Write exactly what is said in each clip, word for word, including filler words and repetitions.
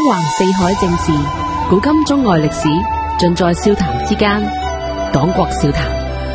橫四海政事，古今中外歷史，盡在笑談之間。黨國笑談。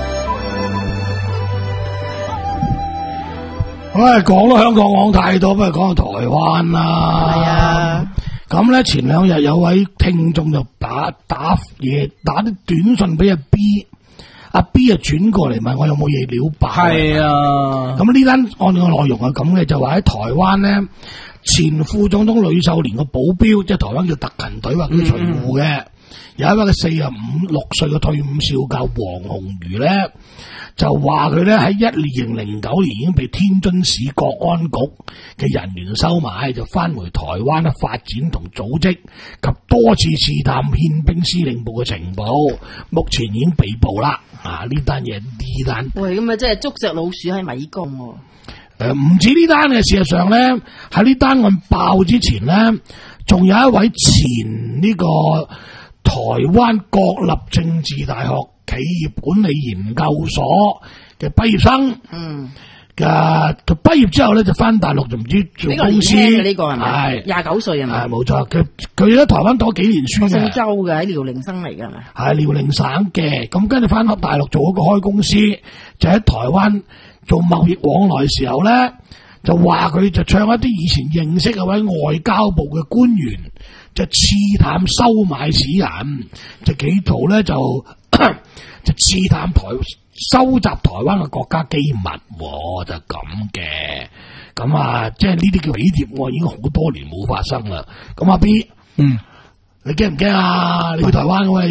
喂，講到香港講太多，不如講下台灣啦。 係啊， 咁咧前兩日有位聽眾就打打嘢，打啲短信俾阿 B， 阿 B 就轉過嚟問我有冇嘢料爆。 係啊， 咁呢單案嘅內容係咁嘅，就話喺台灣咧，前副總統呂秀蓮個保鏢，即係台灣叫特勤隊或者隨護嘅，嗯、有一位嘅四十五六歲嘅退伍少校黃鴻儒咧。就話佢咧喺一二零零九年已經被天津市國安局嘅人員收買，就翻回台灣咧發展同組織及多次試探憲兵司令部嘅情報，目前已經被捕啦。啊，呢單嘢呢單， 喂，咁啊，即係捉隻老鼠喺迷宮喎。 誒，唔止呢單嘅，事實上咧喺呢單案爆之前咧，仲有一位前呢個台灣國立政治大學企業管理研究所嘅畢業生，嗯，嘅佢畢業之後咧就翻大陸就唔知做公司， 呢、這個係咪？ 係廿九歲係咪？ 係冇錯，佢佢喺台灣讀幾年書嘅， 姓周嘅喺遼寧省嚟嘅係咪？ 係遼寧省嘅，咁跟住翻到大陸做一個開公司，就喺台灣做貿易往來時候咧，就話佢就唱一啲以前認識嗰位外交部嘅官員，就刺探收買此人，就企圖咧就。就刺探台收集台灣嘅國家機密，哦、就咁嘅，咁啊，即係呢啲叫匪諜，我已經好多年冇發生啦。咁阿 B， 嗯，你驚唔驚啊？你去台灣嘅喂，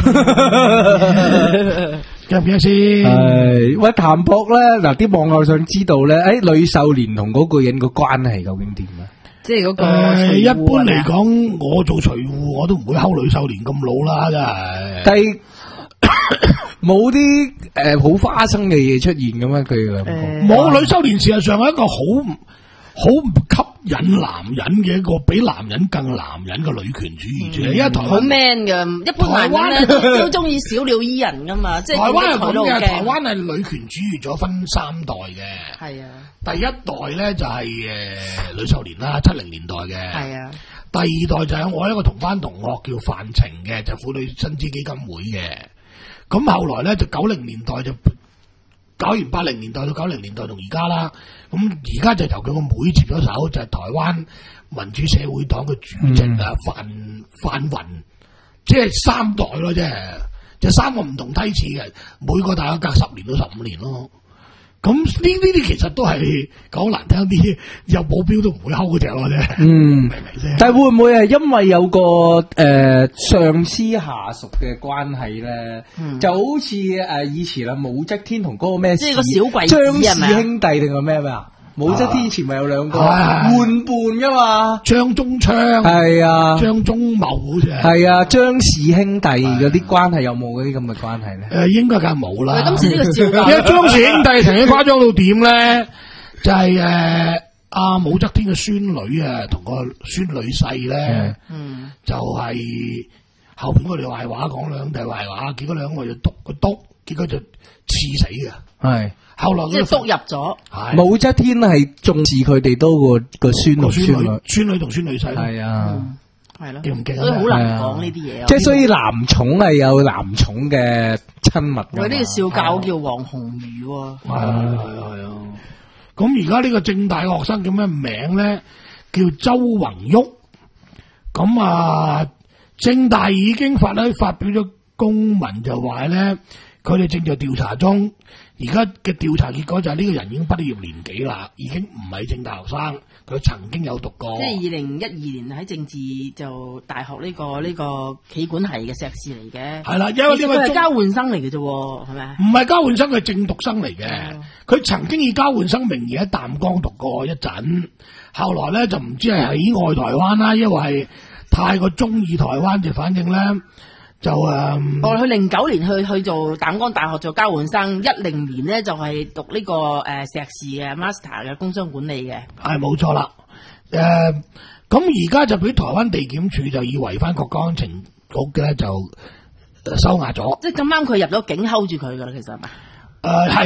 驚唔驚先？ 誒，喂，譚博咧，嗱，啲網友想知道咧，誒，呂秀蓮同嗰個人個關係究竟點啊？ 即係嗰個、 呃、一般嚟講，我做隨護我都唔會睺呂秀蓮咁老啦，真係。 但係冇啲誒好花生嘅嘢出現咁樣，佢冇呂秀蓮事實上係一個好好唔吸引男人嘅一個比男人更男人嘅女權主義者，因為台灣好 man 嘅，一般男人咧都中意小鳥依人噶嘛，即係台灣係咁嘅，台灣係女權主義咗分三代嘅， 係啊， 第一代咧就係誒呂秀蓮啦，七零年代嘅， 係啊， 第二代就係我一個同班同學叫范晴嘅，就婦女薪資基金會嘅。咁後來咧就九零年代就搞完八零年代到九零年代同而家啦，咁而家就由佢個妹接咗手，就係、是、台灣民主社會黨嘅主席啊、嗯、范范雲，即係三代咯，即係就三個唔同梯次嘅，每個大概隔十年到十五年咯。咁呢呢啲其實都係講難聽啲，有保鏢都唔會睺嗰隻咯啫。嗯，明唔明先？ 但係會唔會係因為有個誒、呃、上司下屬嘅關係咧？嗯、就好似誒、呃、以前啊武則天同嗰個咩？即係個小貴子張氏兄弟定係咩咩啊？武則天前咪有兩個玩伴噶嘛？ 張宗昌係啊， 張宗茂好似係係啊，張氏兄弟嗰啲關係有冇嗰啲咁嘅關係咧？ 誒，應該梗係冇啦。 今次呢個笑話， 因為張氏兄弟曾經誇張到點咧？就係誒阿武則天嘅孫女啊，同個孫女婿咧，嗯，就係後邊我哋壞話講兩弟壞話，結果兩個就篤個篤，結果就刺死嘅，係。後來即係督入咗， 武則天係重視佢哋多過個孫女、孫女、 孫女同孫女婿。 係啊， 係咯， 記唔記得？ 所以好難講呢啲嘢。 即係所以男寵係有男寵嘅親密。 喂，呢個少教叫黃鴻儒喎。 係啊係啊係啊。咁而家呢個政大學生叫咩名咧？叫周宏旭。咁啊，政大已經發咧發表咗公文，就話咧佢哋正在調查中。而家嘅調查結果就係呢個人已經畢業年紀啦，已經唔係正大學生，佢曾經有讀過。 即係二零一二年喺政治就大學呢、這個呢、這個企管系嘅碩士嚟嘅。係啦，因為呢個係交換生嚟嘅啫，係咪？唔係交換生，佢係正讀生嚟嘅。佢、嗯、曾經以交換生名義喺淡江讀過一陣，後來咧就唔知係喺外台灣啦，因為太過中意台灣，就反正咧。就誒， 我去零九年去去做淡江大學做交換生，一零年咧就係讀呢、這個誒碩、呃、士嘅 master 嘅工商管理嘅， 係冇錯啦。誒、呃，咁而家就俾台灣地檢署就以違反國家安全局咧就收押咗。 即係咁啱佢入咗境 hold 住佢噶啦，其實係咪？ 誒係、呃，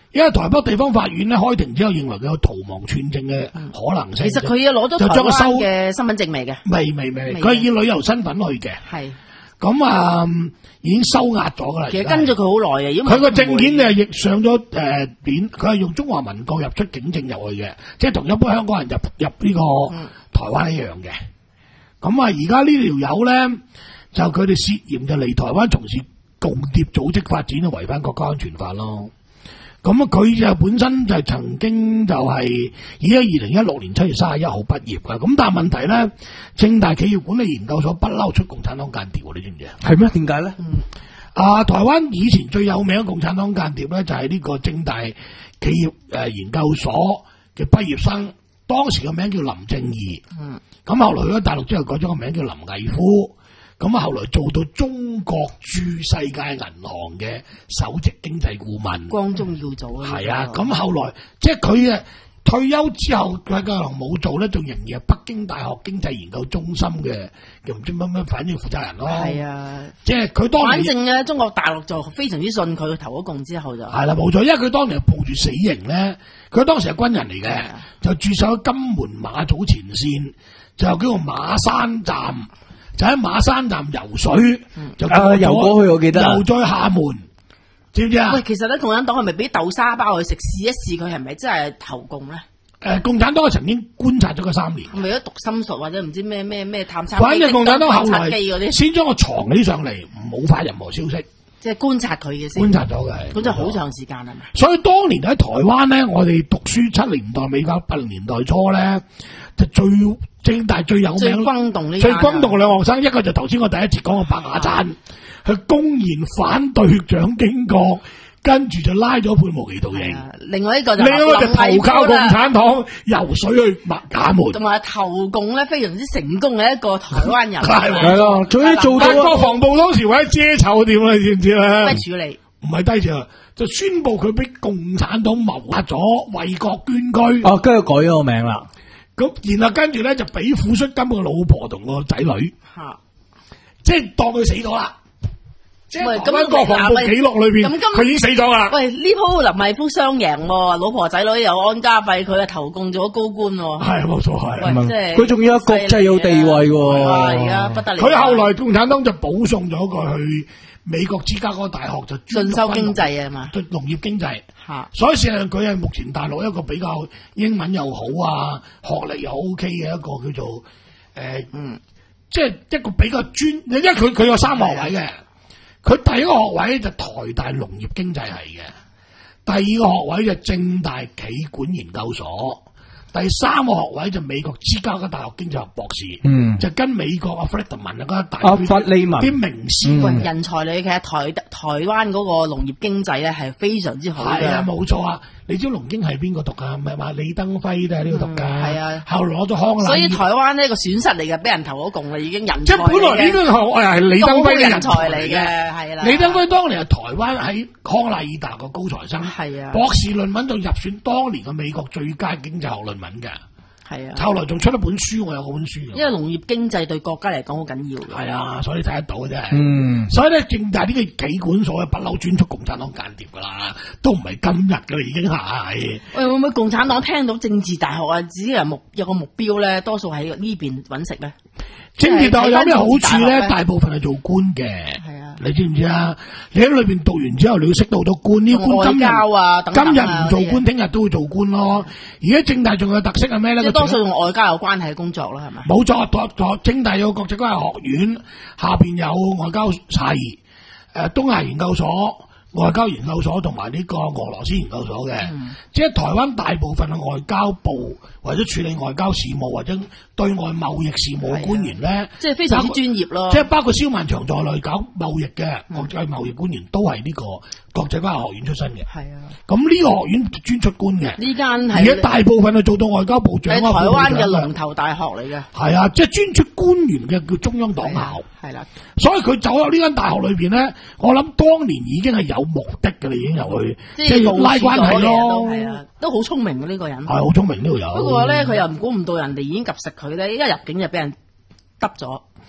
因為台北地方法院咧開庭之後認為佢有逃亡串證嘅可能性。 其實佢啊攞咗台灣嘅身份證未嘅？ 未未未，佢係以旅遊身份去嘅。 係。 咁啊，已經收押咗噶啦。 其實跟咗佢好耐嘅，因為佢個證件咧亦上咗誒點，佢係用中華民國入出境證入去嘅，即係同一般香港人入入呢個台灣一樣嘅。咁啊，而家呢條友咧就佢哋涉嫌就嚟台灣從事共諜組織發展，就違反國家安全法咯。咁啊，佢就本身就曾經就係已經二零一六年七月三十一號畢業噶。咁但係問題咧，政大企業管理研究所不嬲出共產黨間諜，你知唔知啊？ 係咩？點解咧？ 嗯，啊，台灣以前最有名嘅共產黨間諜咧，就係呢個政大企業誒研究所嘅畢業生，當時個名叫林正義。嗯，咁後來去咗大陸之後改咗個名叫林毅夫。咁啊，後來做到中國駐世界銀行嘅首席經濟顧問， 光宗耀祖啊！ 係啊，咁後來即係佢啊退休之後，佢可能冇做咧，仲仍然係北京大學經濟研究中心嘅，又唔知乜乜，反正負責人咯。係啊，即係佢當年。反正咧，中國大陸就非常之信佢，投咗共之後就係啦，冇錯，因為佢當年係抱住死刑咧，佢當時係軍人嚟嘅，就駐守喺金門馬祖前線，就叫做馬山站。就喺馬山站游水，嗯、就過游過去，我記得游再廈門，知唔知啊？ 喂，其實咧，共產黨係咪俾豆沙包佢食，試一試佢係咪真係投共咧？誒、 呃，共產黨係曾經觀察咗佢三年， 為咗讀心術或者唔知咩咩咩探測機， 反正共產黨後來先將我藏起上嚟，冇發任何消息， 即係觀察佢嘅先。觀察咗嘅，咁就好長時間係咪？ 所以當年喺台灣咧，我哋讀書七年代尾九八零年代初咧，就最。政大最有名、最轟動呢？最轟動嘅兩個學生，一個就頭先我第一節講嘅白雅燦，佢、啊、公然反對蔣經國，跟住就拉咗判無期徒刑。 另外一個就另外一個就投靠共產黨，游水去廈門， 同埋投共咧非常之成功嘅一個台灣人。 係咯，終於做到國防部當時為咗遮醜點啊？你知唔知咧？ 低處理唔係低處，就宣布佢俾共產黨謀殺咗，為國捐軀。 哦，跟住改咗個名啦。 咁然後跟住咧就俾撫恤金個老婆同個仔女，吓，即係當佢死咗啦。即係台灣國防部記錄裏邊，佢已經死咗啦。 喂，呢鋪林毅夫雙贏，老婆仔女又安家費，佢啊投共咗高官。 係冇錯係， 即係佢仲要有國際有地位。 而家不得了。 佢後來共產黨就保送咗佢去美國芝加哥大學，就進修經濟啊嘛， 農業經濟。所以事實上佢係目前大陸一個比較英文又好啊，學歷又 OK 嘅一個叫做誒，呃、嗯，即係一個比較專，因為佢佢有三學位嘅，佢第一個學位就台大農業經濟系嘅，第二個學位就政大企管研究所。第三個學位就美國芝加哥大學經濟學博士，嗯，就跟美國阿弗利曼啊嗰一大弗利曼啲名師， 嗯、人才嚟嘅。其實台台灣嗰個農業經濟咧係非常之好嘅。係啊， 冇錯啊！你知農經係邊個讀啊？唔係話李登輝都係呢個讀噶。係、嗯、啊，後來攞咗康乃。 所以台灣呢個損失嚟嘅，俾人投咗共啦，已經人才。 即係本來呢個係李登輝嘅人才嚟嘅，係啦。 李登輝當年係台灣喺康乃爾大個高材生，係啊，博士論文仲入選當年嘅美國最佳經濟學論文嘅。係啊，後來仲出咗本書，我有嗰本書。 因為農業經濟對國家嚟講好緊要。 係啊，所以你睇得到嘅啫。嗯，所以咧，政大呢個企管所不嬲專出共產黨間諜噶啦，都唔係今日噶啦，已經係。喂，會唔會共產黨聽到政治大學啊，自己有目有個目標咧，多數喺呢邊揾食咧？政治大學有咩好處咧？大部分係做官嘅。係啊，你知唔知啊？你喺裏邊讀完之後，你要識到好多官，呢官今日啊，今日唔做官，聽日都會做官咯。而家政大仲有特色係咩咧？多數同外交有關係嘅工作啦，係咪？冇錯，政大有國際關係學院，下邊有外交系，誒、呃，東亞研究所、外交研究所同埋呢個俄羅斯研究所嘅，嗯、即係台灣大部分嘅外交部或者處理外交事務或者對外貿易事務嘅官員咧，即係非常之專業咯。即係包括蕭萬長在內搞貿易嘅國際貿易官員都係呢個國際關係學院出身嘅。係啊，咁呢個學院專出官嘅。呢間係而家大部分係做到外交部長啊，台灣嘅龍頭大學嚟嘅。係啊，即係專出官員嘅叫中央黨校。係啦，所以佢走入呢間大學裏邊咧，我諗當年已經係有目的嘅，你已經入去即係要拉關係咯。係啊，都好聰明嘅呢個人。係好聰明呢個人。不過咧，佢又唔估唔到人哋已經及食佢咧，一入境就俾人揼咗。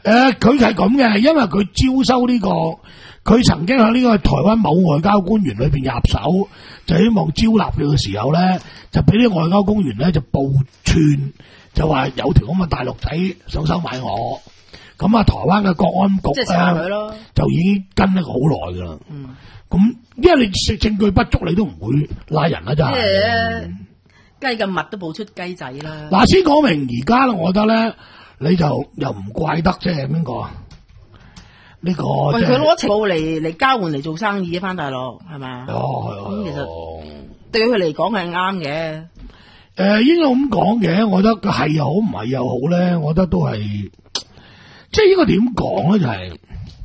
誒，佢係咁嘅，因為佢招收呢、這個，佢曾經喺呢個台灣某外交官員裏邊入手，就希望招納佢嘅時候咧，就俾啲外交官員咧就報串，就話有條咁嘅大陸仔想收買我，咁啊台灣嘅國安局咧就已經跟咗好耐噶啦。嗯，咁因為你證據不足，你都唔會拉人啦，真係。 雞咁密都報出雞仔啦。 嗱，先講明而家咧，我覺得咧。你就又唔怪得即係邊個？呢、這個喂，佢攞情報嚟嚟交換嚟做生意翻大陸係咪啊？ 哦，係咁其實對佢嚟講係啱嘅。誒、 呃，應該咁講嘅，我覺得係又好唔係又好咧，我覺得都係即係應該點講咧？就係、是、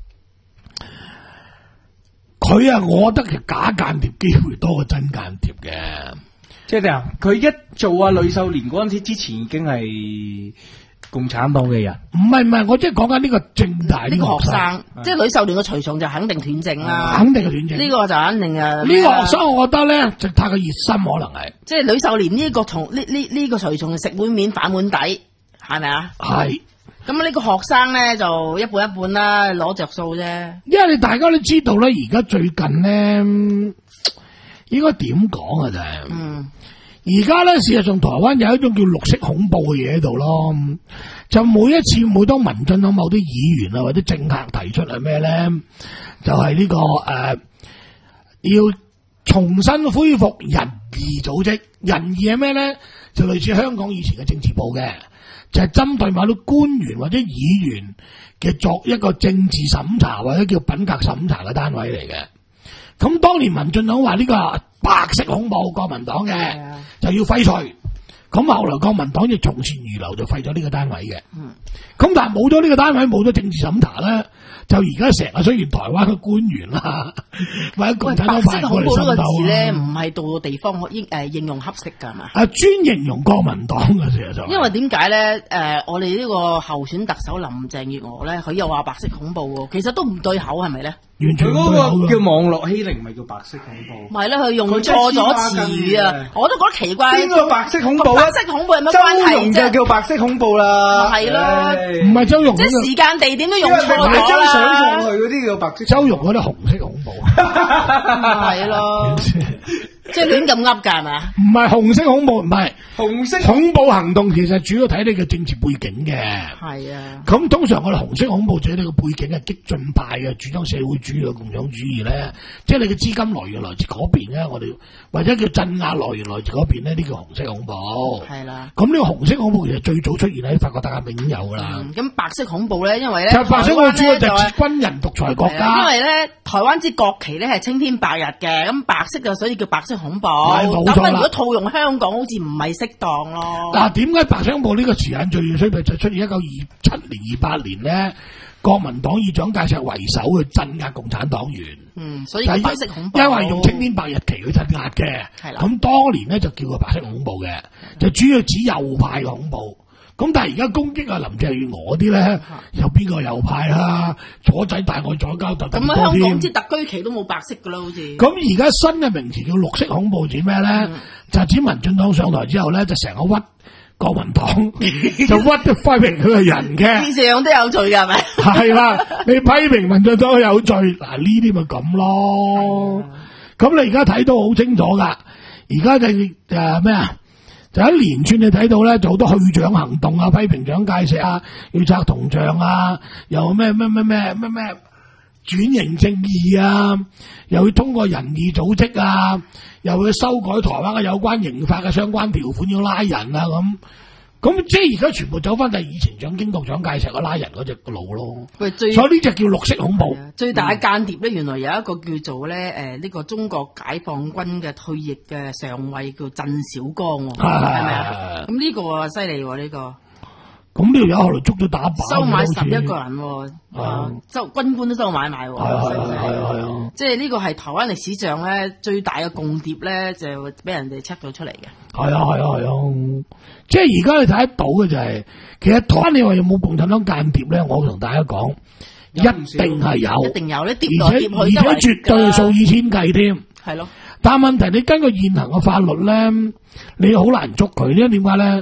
佢啊，我覺得係假間諜機會多過真間諜嘅。 即係點啊？佢一做阿呂秀蓮嗰陣時之前已經係共產黨嘅人， 唔係唔係，我即係講緊呢個政大呢、這個學生， 學生即係呂秀蓮嘅隨從就肯定斷正啦， 肯定係斷正。呢、 這個就肯定啊，呢、 這個學生我覺得咧就太過熱心，可能係即係呂秀蓮呢個同呢呢呢個隨從食碗面反碗底，係咪啊？ 係。 咁呢個學生咧就一半一半啦，攞着數啫。 因為你大家都知道咧，而家最近咧應該點講啊？就係、是，嗯。而家咧，事實上台灣有一種叫綠色恐怖嘅嘢喺度咯，就每一次每當民進黨某啲議員啊或者政客提出係咩咧，就係、是、呢、這個誒、呃、要重新恢復仁義組織，仁義係咩咧？就類似香港以前嘅政治部嘅，就係、是、針對某啲官員或者議員嘅作一個政治審查或者叫品格審查嘅單位嚟嘅。咁當年民進黨話呢個白色恐怖，國民黨嘅就要廢除。咁後來國民黨就從善如流，就廢咗呢個單位嘅。嗯。咁但係冇咗呢個單位，冇咗政治審查咧，就而家成日雖然台灣嘅官員啦，或者共產黨派過嚟滲透咧， 唔係到個地方應誒應用合適㗎嘛？ 啊，專形容國民黨嘅事實上。 因為點解咧？誒，我哋呢個候選特首林鄭月娥咧，佢又話白色恐怖喎，其實都唔對口，係咪咧？ 完全嗰個叫網絡欺凌，唔係叫白色恐怖。 唔係咧，佢用錯咗詞語啊！我都覺得奇怪。 邊個白色恐怖啊？ 白色恐怖有乜關係啫？ 周融就叫白色恐怖啦。 係咯， 唔係周融。 即係時間地點都用錯咗啦。 因為張相上去嗰啲叫白色。 周融嗰啲紅色恐怖。 係咯。即係亂咁噏㗎係咪啊？ 唔係紅色恐怖，唔係紅色恐怖行動，其實主要睇你嘅政治背景嘅。 係啊。咁通常我哋紅色恐怖者呢個背景係激進派嘅，主張社會主義嘅共產主義咧，即係你嘅資金來源來自嗰邊咧，我哋或者叫鎮壓來源來自嗰邊咧，呢叫紅色恐怖。係啦。咁呢個紅色恐怖其實最早出現喺法國大革命已經有㗎啦。咁、嗯、 白色恐怖咧，因為咧， 就白色恐怖主要就係軍人獨裁國家。 因為咧，台灣之國旗咧係青天白日嘅，咁白色就所以叫白色恐怖。咁啊，如果套用香港，好似唔係適當咯。嗱， 點解白色恐怖呢個詞眼最衰就出現一九二七年、二八年咧？國民黨以蔣介石為首去鎮壓共產黨員。嗯，所以白色恐怖，因為用青天白日旗去鎮壓嘅。係啦。咁當年咧就叫佢白色恐怖嘅，就主要指右派嘅恐怖。咁但係而家攻擊啊林鄭月娥啲咧，有邊個右派啦？左仔大愛左交特咁多添。咁香港啲特區旗都冇白色噶啦，好似。 咁而家新嘅名詞叫綠色恐怖，指咩咧？嗯、就指民進黨上台之後咧，就成個屈國民黨，就屈咗批評佢嘅人嘅。呢樣都有罪㗎，係咪？係啦，你批評民進黨有罪，嗱呢啲咪咁咯。咁、嗯、你而家睇到好清楚㗎，而家就誒咩啊？就一連串你睇到咧，就好多去蔣行動啊，批評蔣介石啊，要拆銅像啊，又咩咩咩咩咩咩轉型正義啊，又要通過仁義組織啊，又要修改台灣嘅有關刑法嘅相關條款，要拉人啊咁。咁即係而家全部走翻就係以前蔣經國、蔣介石個拉人嗰隻路咯。喂，所以呢隻叫綠色恐怖。 最大嘅間諜咧，原來有一個叫做咧誒呢、呃這個中國解放軍嘅退役嘅上尉叫鄭小剛，係咪啊？咁呢個啊犀利喎呢個。咁呢條友後來捉咗打靶，收買十一個人，啊，收軍官都收買埋，係啊係啊係啊，即係呢個係台灣歷史上咧最大嘅共諜咧，就俾人哋 check 到出嚟嘅。係啊係啊係啊，即係而家你睇得到嘅就係、是，其實台灣你話有冇共產黨間諜咧？我同大家講，一定係有，一定有咧，而且而且絕對係數以千計添。係咯，但係問題你根據現行嘅法律咧，你好難捉佢，因為點解咧？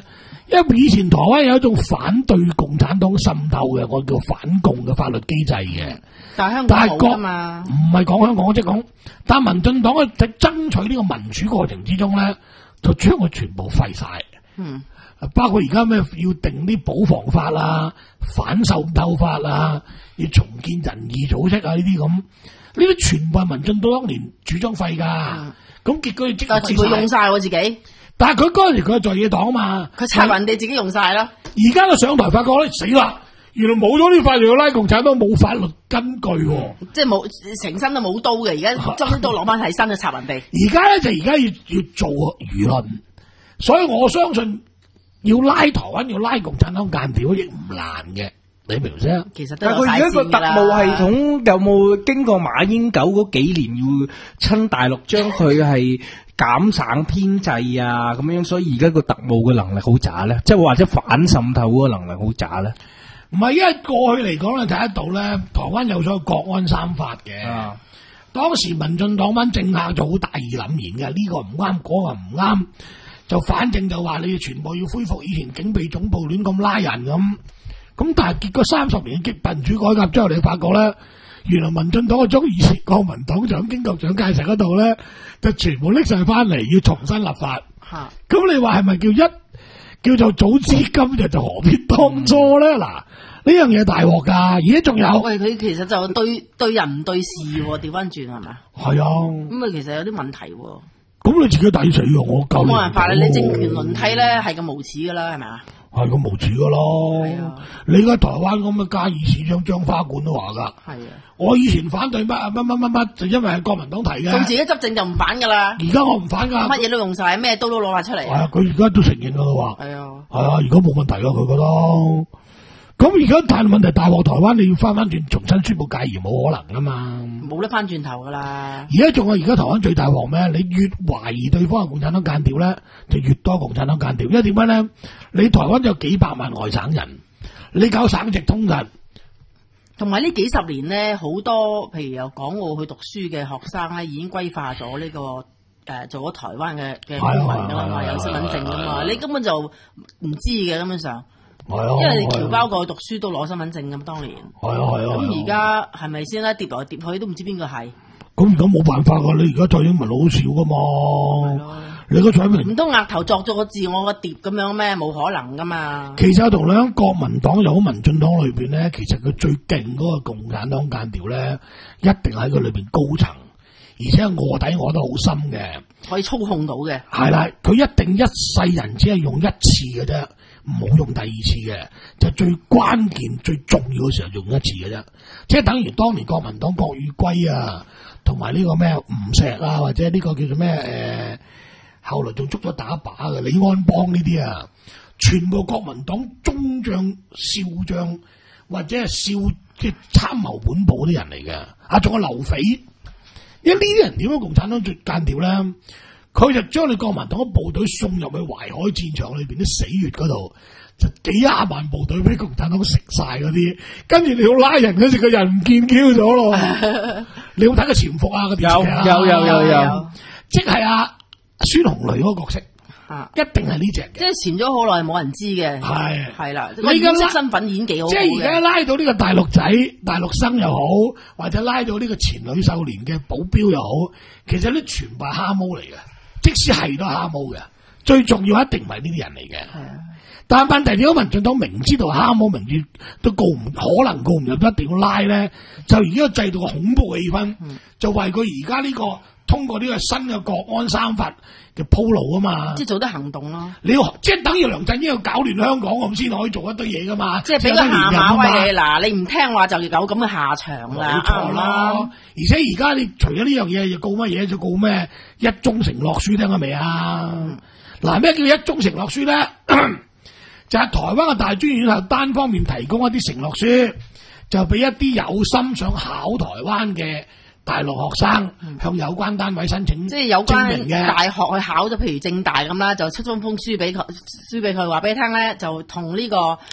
因為以前台灣有一種反對共產黨滲透嘅，我叫反共嘅法律機制嘅。 但係香港冇啊嘛， 唔係講香港，即係講，但係民進黨喺爭取呢個民主過程之中咧，就將佢全部廢晒。 嗯， 包括而家咩要定啲保防法啊、反滲透法啊，要重建人義組織啊呢啲咁，呢啲全部係民進黨當年主張廢噶。咁、嗯、結果即係佢用晒我自己。 但係佢嗰陣時佢係在野黨啊嘛， 佢拆人哋自己用晒啦。 而家佢上台發覺咧死啦，原來冇咗呢法律要拉共產黨冇法律根據、啊嗯，即係冇成身都冇刀嘅，而家將啲刀攞翻喺身就插人哋。 而家咧就而家要要做輿論，所以我相信要拉台灣要拉共產黨間諜亦唔難嘅，你明唔明先？ 其實都但係佢而家個特務系統有冇經過馬英九嗰幾年要親大陸將佢係？減省編制啊，咁樣，所以而家個特務嘅能力好渣咧，即係或者反滲透嗰個能力好渣咧。 唔係，因為過去嚟講咧睇得到咧，台灣有所謂國安三法嘅。啊，當時民進黨班政客就好大義凜然嘅，呢、這個唔啱，嗰、那個唔啱，就反正就話你哋全部要恢復以前警備總部亂咁拉人咁。咁但係結果三十年嘅激民主改革之後，你發覺咧，原來民進黨嘅將以前國民黨長經局長介石嗰度咧，就全部拎晒翻嚟，要重新立法。吓，咁你話係咪叫一叫做早知今日就何必當初咧？嗱、嗯，呢樣嘢大鑊噶，而家仲有。喂， 佢其實就對對人唔對事，調翻轉係咪？ 係啊。 咁啊，其實有啲問題。 咁你自己抵死啊！我救冇辦法啦，你政權輪替咧係咁無恥噶啦，係咪啊？ 係咁無恥噶咯。係啊。你而家台灣咁嘅嘉義市長張花冠都話噶。係啊。我以前反對乜乜乜乜乜，就因為係國民黨提嘅。佢自己執政就唔反噶啦。而家我唔反噶。乜嘢都用晒，咩刀都攞晒出嚟。係啊，佢而家都承認噶啦話。係啊。係啊，而家冇問題咯，佢覺得。咁而家但係問題大鑊，台灣你要翻翻轉重新宣布戒嚴冇可能噶嘛。冇得翻轉頭噶啦。而家仲有而家台灣最大鑊咩？你越懷疑對方係共產黨間諜咧，就越多共產黨間諜。因為點解咧？你台灣有幾百萬外省人，你搞省直通人。同埋呢幾十年咧，好多譬如由港澳去讀書嘅學生咧，已經歸化咗呢、這個誒、呃、做咗台灣嘅嘅公民噶啦嘛，有身份證噶嘛，你根本就唔知嘅根本上。係啊，因為你僑胞過去讀書都攞身份證咁，當年。係啊係啊。咁而家係咪先咧？疊來疊去都唔知邊個係。咁而家冇辦法噶，你而家蔡英文好少噶嘛。你個蔡英文唔通額頭作咗個字我個疊咁樣咩？冇可能噶嘛。其實同兩國民黨又好民進黨裏邊咧，其實佢最勁嗰個共產黨間諜咧，一定喺佢裏邊高層，而且臥底臥得好深嘅，可以操控到嘅。係啦，佢一定一世人只係用一次嘅啫。唔好用第二次嘅，就最關鍵、最重要嘅時候用一次嘅啫。即係等於當年國民黨郭裕圭啊，同埋呢個咩吳石啊，或者呢個叫做咩誒、呃，後來仲捉咗打靶嘅李安邦呢啲啊，全部國民黨中將、少將或者係少即係參謀本部啲人嚟嘅。啊，仲有劉匪，因為呢啲人點樣共產黨最間諜咧？佢就將你國民黨嘅部隊送入去淮海戰場裏邊啲死穴嗰度，就幾廿萬部隊俾共產黨食晒嗰啲，跟住你要拉人嗰時，個人唔見 Q 咗咯。你有睇個潛伏啊？個電視劇啊？有有有有有，即係阿孫紅雷嗰個角色，啊，一定係呢隻嘅。即係潛咗好耐冇人知嘅，係係啦。你而家身份演幾好，即係而家拉到呢個大陸仔、大陸生又好，或者拉到呢個前女秀蓮嘅保鏢又好，其實呢全部係蝦毛嚟嘅。即使係都係蝦毛嘅，最重要一定唔係呢啲人嚟嘅。但係問題，如果民進黨明知道蝦毛明知都告唔可能告唔入，一定要拉咧，就而家個制度嘅恐怖氣氛，嗯、就為佢而家呢個通過呢個新嘅國安三法嘅鋪路啊嘛。即係做得行動咯。你要即係等於梁振英要搞亂香港咁先可以做一堆嘢噶嘛。即係俾個下馬威你，嗱，你唔聽話就有咁嘅下場啦。冇錯啦。嗯、而且而家你除咗呢樣嘢，又告乜嘢？就告咩？一中承諾書聽過未啊？嗱、嗯，咩叫一中承諾書咧？就係台灣嘅大專院校單方面提供一啲承諾書，就俾一啲有心想考台灣嘅大陸學生向有關單位申請，即係有關大學去考咗，譬如政大咁啦，就出封封書俾佢，書俾佢話俾你聽咧，就同呢、這個誒、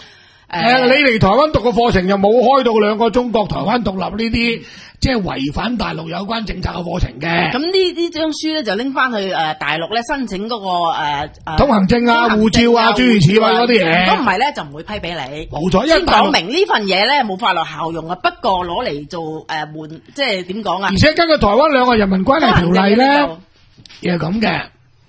誒，你嚟台灣讀個課程又冇開到兩個中國台灣獨立呢啲，即係違反大陸有關政策嘅課程嘅。 咁呢呢張書咧就拎翻去誒大陸咧申請嗰個誒誒通行證啊、護照啊、諸如此類嗰啲嘢。 如果唔係咧就唔會批俾你。 冇錯， 先講明呢份嘢咧冇法律效用啊，不過攞嚟做誒換，即係點講啊？ 而且根據台灣兩個人民關係條例咧，亦係咁嘅。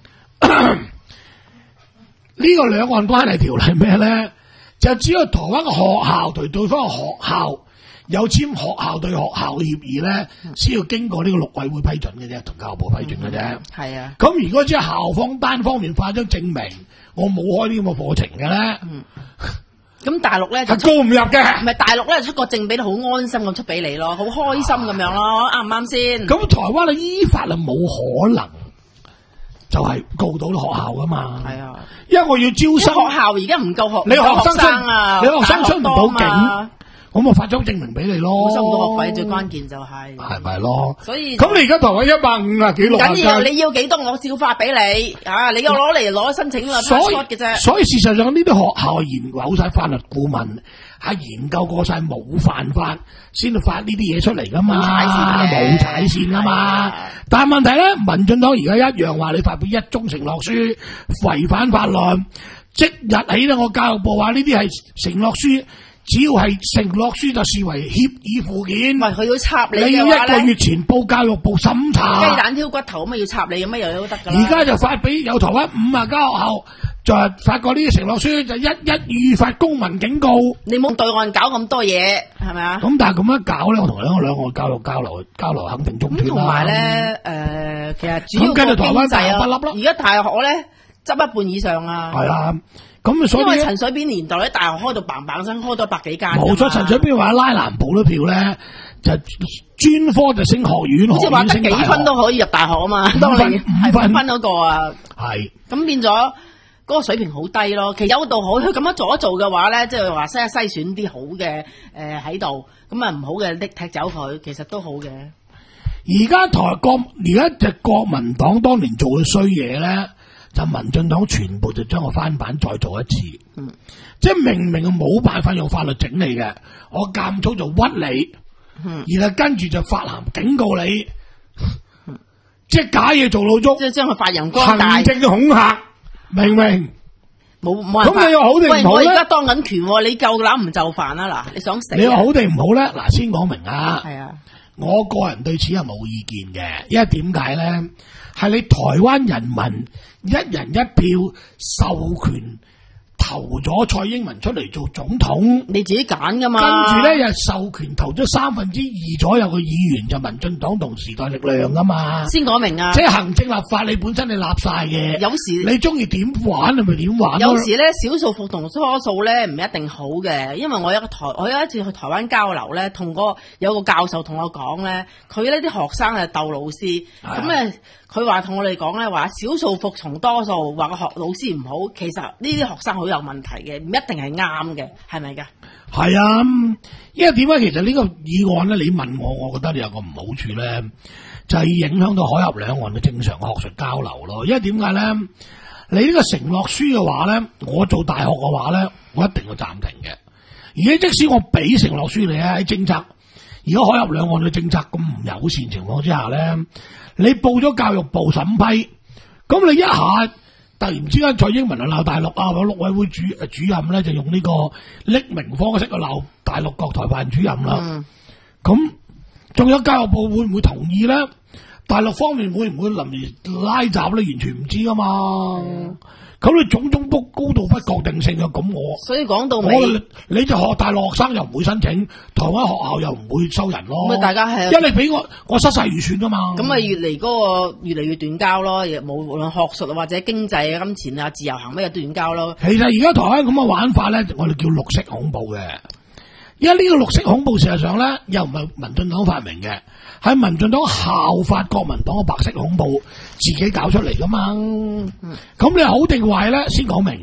呢個兩岸關係條例咩咧？就只有台灣嘅學校對對方嘅學校有簽學校對學校嘅協議咧，先、嗯、要經過呢個陸委會批准嘅啫，同教育部批准嘅啫。係、嗯、啊。咁如果只係校方單方面發張證明，我冇開呢咁嘅課程嘅咧，咁、嗯、大陸咧就告唔入嘅。唔係大陸咧出個證俾你，好安心咁出俾你咯，好開心咁樣咯，啱唔啱先？咁台灣嘅依法係冇可能。就係告到啲學校噶嘛，係啊，因為我要招生，學校而家唔夠學，你學生出啊，你學生出唔到境，咁我發張證明俾你咯，收唔到學費最關鍵就係，係咪咯？所以咁你而家台灣一百五啊幾六啊，緊要你要幾多我照發俾你啊！你要攞嚟攞申請啦，所以嘅啫。所以事實上呢啲學校研究晒法律顧問，係研究過晒冇犯法，先至發呢啲嘢出嚟噶嘛，冇踩線噶嘛。但係問題咧，民進黨而家一樣話你發表一中承諾書違反法律，即日起咧，我教育部話呢啲係承諾書。只要係承諾書就視為協議附件，唔係佢要插你嘅話咧，你要一個月前報教育部審查。雞蛋挑骨頭咁啊，要插你咁啊，又都得噶啦。而家就發俾有台灣五啊間學校，就係發過呢啲承諾書，就一一預發公民警告。你冇對岸搞咁多嘢，係咪啊？咁但係咁樣搞咧，我同兩個兩岸教育交流交流肯定中斷啦。同埋咧，誒，其實主要個經濟啊，而家大學咧執一半以上啊。係啊。咁所以因為陳水扁年代咧，大學開到嘭嘭聲，開咗百幾間。冇錯，陳水扁話拉南部啲票咧，就專科就升學院，好似話得幾分都可以入大學啊嘛。五分五分嗰個啊，係咁變咗嗰個水平好低咯。其實有度好，佢咁樣做一做嘅話咧，即係話篩篩選啲好嘅誒喺度，咁啊唔好嘅拎踢走佢，其實都好嘅。而家台國而家隻國民黨當年做嘅衰嘢咧。就民進黨全部就將個翻版再做一次，嗯、即係明明冇辦法用法律整你嘅，我監粗就屈你，嗯、然後跟住就發函警告你，嗯、即係假嘢做老足，即係將佢發揚光大，行政嘅恐嚇，明唔明？冇冇人。咁你又好定唔好咧？喂，我而家當緊權，你夠膽唔就範啊？嗱，你想死？你又好定唔好咧？嗱，先講明啊。係啊。我個人對此係冇意見嘅，因為點解咧？係你台灣人民一人一票授權投咗蔡英文出嚟做總統，你自己揀噶嘛？跟住咧又授權投咗三分之二左右嘅議員就民進黨同時代力量噶嘛？先講明啊！即係行政立法，你本身你立晒嘅，有時你中意點玩你咪點玩。有時咧少數服同多數咧唔一定好嘅，因為我有個台，我有一次去台灣交流咧，同個有個教授同我講咧，佢呢啲學生係鬥老師，咁咧佢話同我哋講咧話少數服從多數，話個學老師唔好，其實呢啲學生好有問題嘅，唔一定係啱嘅，係咪噶？係啊，因為點解其實呢個議案咧，你問我，我覺得你有個唔好處咧，就係、是、影響到海峽兩岸嘅正常學術交流咯。因為點解咧？你呢個承諾書嘅話咧，我做大學嘅話咧，我一定要暫停嘅。而家即使我俾承諾書你咧，喺政策，而家海峽兩岸嘅政策咁唔友善情況之下咧，你報咗教育部審批，咁你一下突然之間蔡英文就鬧大陸啊，或者陸委會主主任咧就用呢個匿名方式去鬧大陸國台辦主任啦。咁仲、嗯、有教育部會唔會同意咧？大陸方面會唔會臨時拉閘咧？完全唔知噶嘛。咁、嗯、你種種都高度不確定性嘅，咁我所以講到尾，你就學大陸學生又唔會申請，台灣學校又唔會收人咯。咁大家係，因為你俾我，我失晒預算噶嘛。咁咪越嚟嗰個越嚟越斷交咯，亦冇無論學術或者經濟啊、金錢啊、自由行咩嘢斷交咯。其實而家台灣咁嘅玩法咧，我哋叫綠色恐怖嘅。因為呢個綠色恐怖事實上咧，又唔係民進黨發明嘅，係民進黨效法國民黨嘅白色恐怖自己搞出嚟噶嘛。咁、嗯、你好定壞咧？先講明，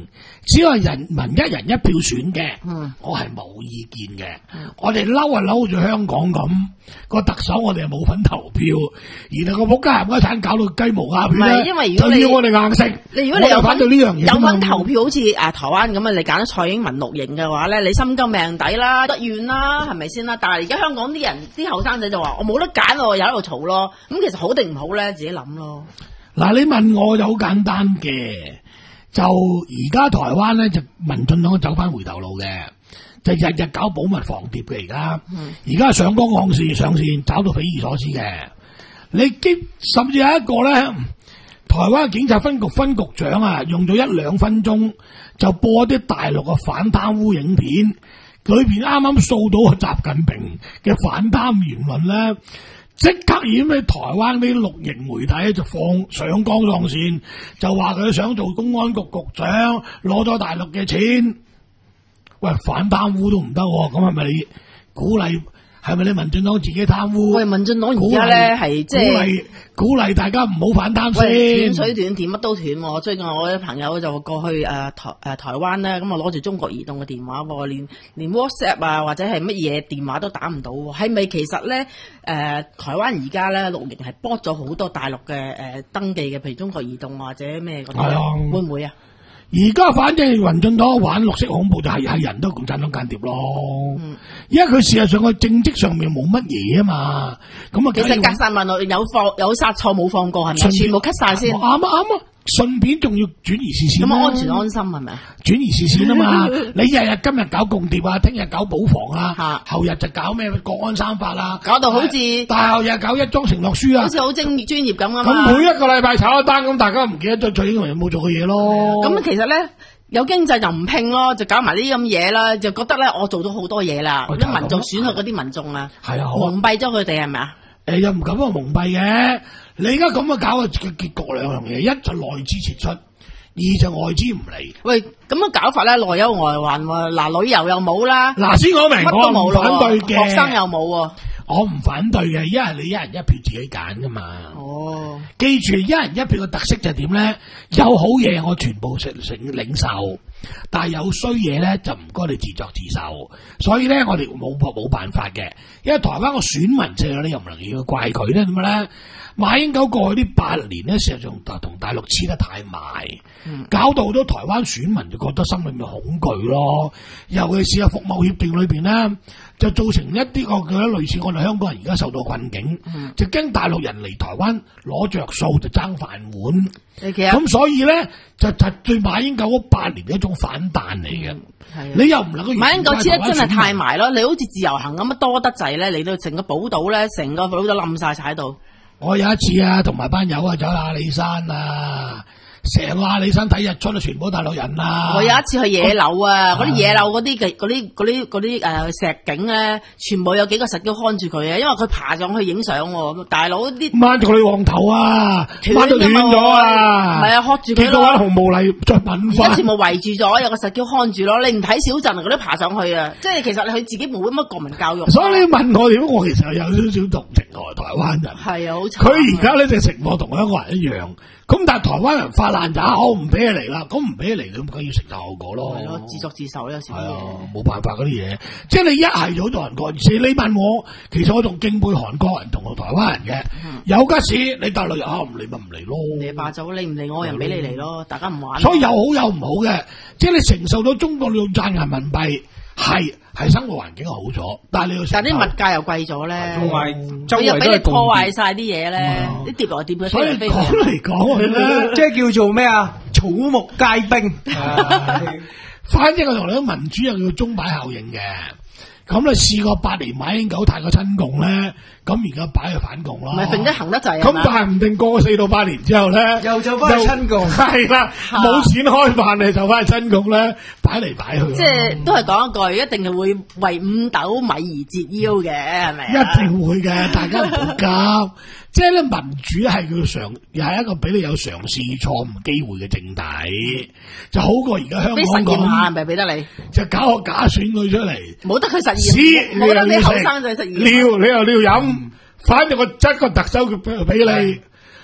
只要係人民一人一票選嘅， 嗯， 我係冇意見嘅。嗯、我哋嬲啊嬲住香港咁，個特首我哋係冇份投票，然後個仆街冚家鏟搞到雞毛鴨血咧， 唔係因為如果你就要我哋硬食。 你如果你有反對呢樣嘢， 有份投票好似誒台灣咁啊，你揀咗蔡英文綠營嘅話咧，你心甘命抵啦，得怨啦，係咪先啦？但係而家香港啲人啲後生仔就話我冇得揀喎，又喺度嘈咯。咁其實好定唔好咧，自己諗咯。 嗱，你問我就好簡單嘅。就而家台灣咧就民進黨走翻回頭路嘅，就日日搞保密防諜嘅而家，而家、嗯、上綱上線上線找到匪夷所思嘅。你基甚至有一個咧，台灣警察分局分局長啊，用咗一兩分鐘就播啲大陸嘅反貪污影片，裏邊啱啱掃到個習近平嘅反貪言論咧。即刻已經喺台灣啲綠營媒體就放上綱上線，就話佢想做公安局局長，攞咗大陸嘅錢，喂，反貪污都唔得，咁係咪你鼓勵？係咪你民進黨自己貪污？喂， 民進黨而家咧係即係鼓勵鼓勵大家唔好反貪先。 斷水斷電乜都斷。最近我啲朋友就過去誒、呃、台誒、呃、台灣咧，咁啊攞住中國移動嘅電話，連連 WhatsApp 啊或者係乜嘢電話都打唔到。係咪其實咧誒、呃、台灣而家咧綠營係剝咗好多大陸嘅誒、呃、登記嘅，譬如中國移動或者咩嗰啲， 係啊， 會唔會啊？ 而家反正民進黨玩綠色恐怖就係係人都共產黨間諜咯，嗯、因為佢事實上個政績上面冇乜嘢啊嘛，咁啊其實隔散問我有放有殺錯冇放過係咪？全部 cut 晒先， 啱啊啱啊！順便仲要轉移視線， 咁安全安心係咪？ 轉移視線啊嘛！你日日今日搞共諜啊，聽日搞保防啊，後日就搞咩國安三法啊， 搞到好似大後日搞一樁承諾書啊， 好似好精專業咁啊嘛！ 咁每一個禮拜炒一單，咁大家唔記得咗蔡英文有冇做嘅嘢咯？ 咁其實咧有經濟就唔拼咯，就搞埋呢啲咁嘢啦，就覺得咧我做到好多嘢啦，啲民眾選去嗰啲民眾啊，係啊，蒙蔽咗佢哋係咪啊？誒， 又唔敢話蒙蔽嘅。你而家咁樣搞嘅結局兩樣嘢，一就內資撤出，二就外資唔嚟。 喂，咁樣搞法咧，內憂外患喎。嗱，旅遊又冇啦。 嗱，先講明， 乜都冇， 我唔反對嘅。 學生又冇喎。 我唔反對嘅，因為你一人一票自己揀噶嘛。哦。記住，一人一票嘅特色就係點咧？有好嘢我全部承承領受，但係有衰嘢咧就唔該你自作自受。所以咧，我哋冇冇辦法嘅，因為台灣個選民制你又唔能夠怪佢咧，點解咧？馬英九過去呢八年咧，事實上同大陸黐得太埋，嗯、搞到好多台灣選民就覺得心裏面恐懼咯。尤其是喺服務協定裏邊咧，就造成一啲個嘅類似我哋香港人而家受到困境，嗯、就驚大陸人嚟台灣攞着數就爭飯碗。咁所以咧就就對馬英九嗰八年嘅一種反彈嚟嘅。嗯、你又唔能夠馬英九黐得真係太埋咯。你好似自由行咁啊，多得滯咧，嚟到成個寶島咧，成個島都冧晒踩到。 我有一次啊，同埋班友啊，走阿里山啊，成個阿里山睇日出都全部大陸人啊。 我有一次去野柳啊，嗰啲野柳嗰啲嘅嗰啲嗰啲嗰啲誒石景咧，全部有幾個石雕看住佢啊，因為佢爬上去影相喎。大佬啲掹住佢黃頭啊，掹到斷咗啊， 唔係啊，喝住佢咯。 結果紅毛嚟再問翻， 一全部圍住咗，有個石雕看住咯。你唔睇小鎮嗰啲爬上去啊，即係其實佢自己冇乜國民教育。 所以你問我點，我其實有少少同情我台灣人。 係啊，好慘。 佢而家呢隻情況同香港人一樣。咁但係台灣人發爛渣，我唔俾佢嚟啦，咁唔俾佢嚟，咁梗要承受後果咯。 係咯，自作自受有時。係啊， 冇辦法嗰啲嘢，即係你一係就好多韓國人，你問我，其實我仲敬佩韓國人同台灣人嘅。嗯、有吉事你大陸人唔嚟咪唔嚟咯。你霸走，你唔嚟我人俾你嚟咯，大家唔玩。所以有好有唔好嘅，即係你承受到中國用賺人民幣。係係生活環境好咗，但係你要但係啲物價又貴咗咧，同埋佢又俾你破壞晒啲嘢咧，啲跌來跌去。所以講嚟講去咧，即係叫做咩啊？草木皆兵。反正我同你講，民主又叫鐘擺效應嘅。咁你試過八年馬英九太過親共咧，咁而家擺去反共咯。唔係定得行得滯啊！咁但係唔定過四到八年之後咧，又就翻去親共。係啦，冇錢開飯你就翻去親共咧，擺嚟擺去。即係都係講一句，一定係會為五斗米而折腰嘅，係咪？一定會嘅，大家唔好急。即係咧，民主係叫嘗，又係一個俾你有嘗試錯誤機會嘅政體，就好過而家香港咁。俾實驗下係咪俾得你？就搞個假選舉出嚟，冇得佢實驗，冇得你後生仔實驗。撩你又撩飲，反正我執個特首俾俾你，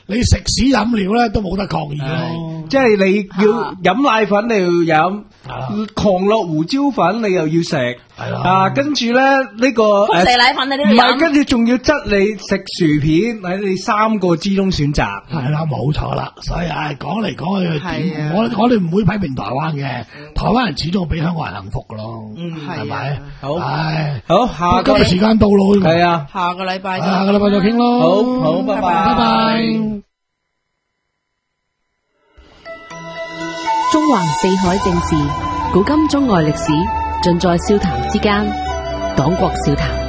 你食屎飲料咧都冇得抗議咯。 即係你要飲奶粉，你要飲。狂樂胡椒粉你又要食， 係啦， 啊，跟住咧呢個輻射奶粉你都要飲， 唔係，跟住仲要質你食薯片，喺你三個之中選擇， 係啦，冇錯啦。所以唉，講嚟講去點，我我哋唔會批評台灣嘅，台灣人始終比香港人幸福噶咯，係咪？好，唉， 好，下今日時間到咯， 係啊， 下個禮拜， 下個禮拜再傾咯， 好好，拜拜， 拜拜。 中環四海正事，古今中外歷史，盡在笑談之間。講國笑談。